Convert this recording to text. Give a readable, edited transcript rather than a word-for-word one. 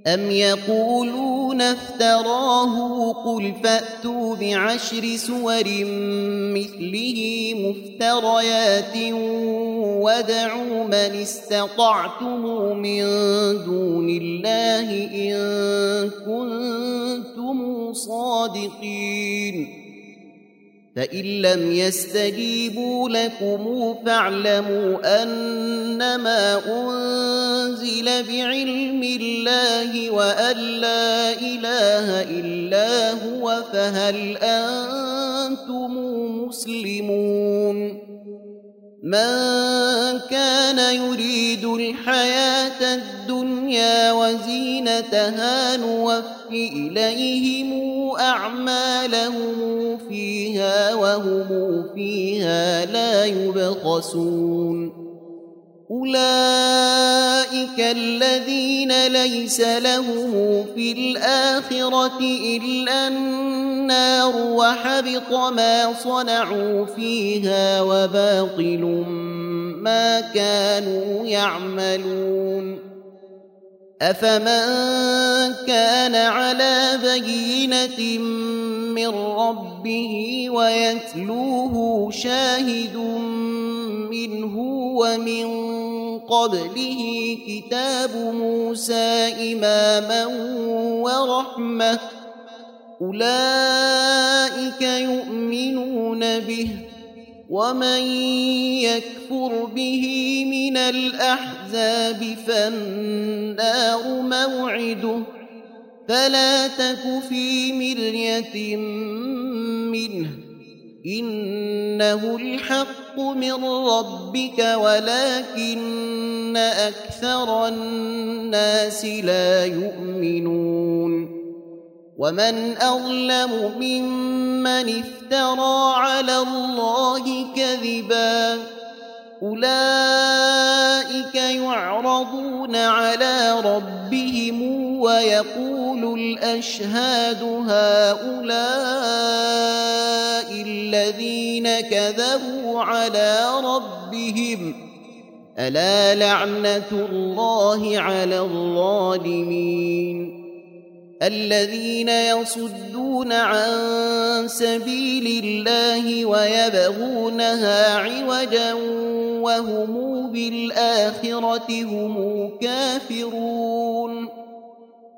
أم يقولون افتراه قل فأتوا بعشر سور مثله مفتريات وادعوا من استطعتم من دون الله إن كنتم صادقين فإن لم يستجيبوا لكم فاعلموا أنما أنزل بعلم الله وأن لا إله إلا هو فهل أنتم مسلمون من كان يريد الحياة الدنيا وزينتها نوف إليهم أعمالهم فيها وهم فيها لا يبخسون أولئك الذين ليس لهم في الآخرة إلا النار وحبط ما صنعوا فيها وباطل ما كانوا يعملون أفمن كان على بينة من ربه ويتلوه شاهد منه ومن قبله كتاب موسى إماما ورحمة أولئك يؤمنون به ومن يكفر به من الأحزاب فالنار موعده فلا تك في مرية منه إنه الحق من ربك ولكن أكثر الناس لا يؤمنون ومن أظلم ممن افترى على الله كذبا أولئك يعرضون على ربهم ويقول الأشهاد هؤلاء الذين كذبوا على ربهم ألا لعنة الله على الظالمين الذين يصدون عن سبيل الله ويبغونها عوجا وهم بالآخرة هم كافرون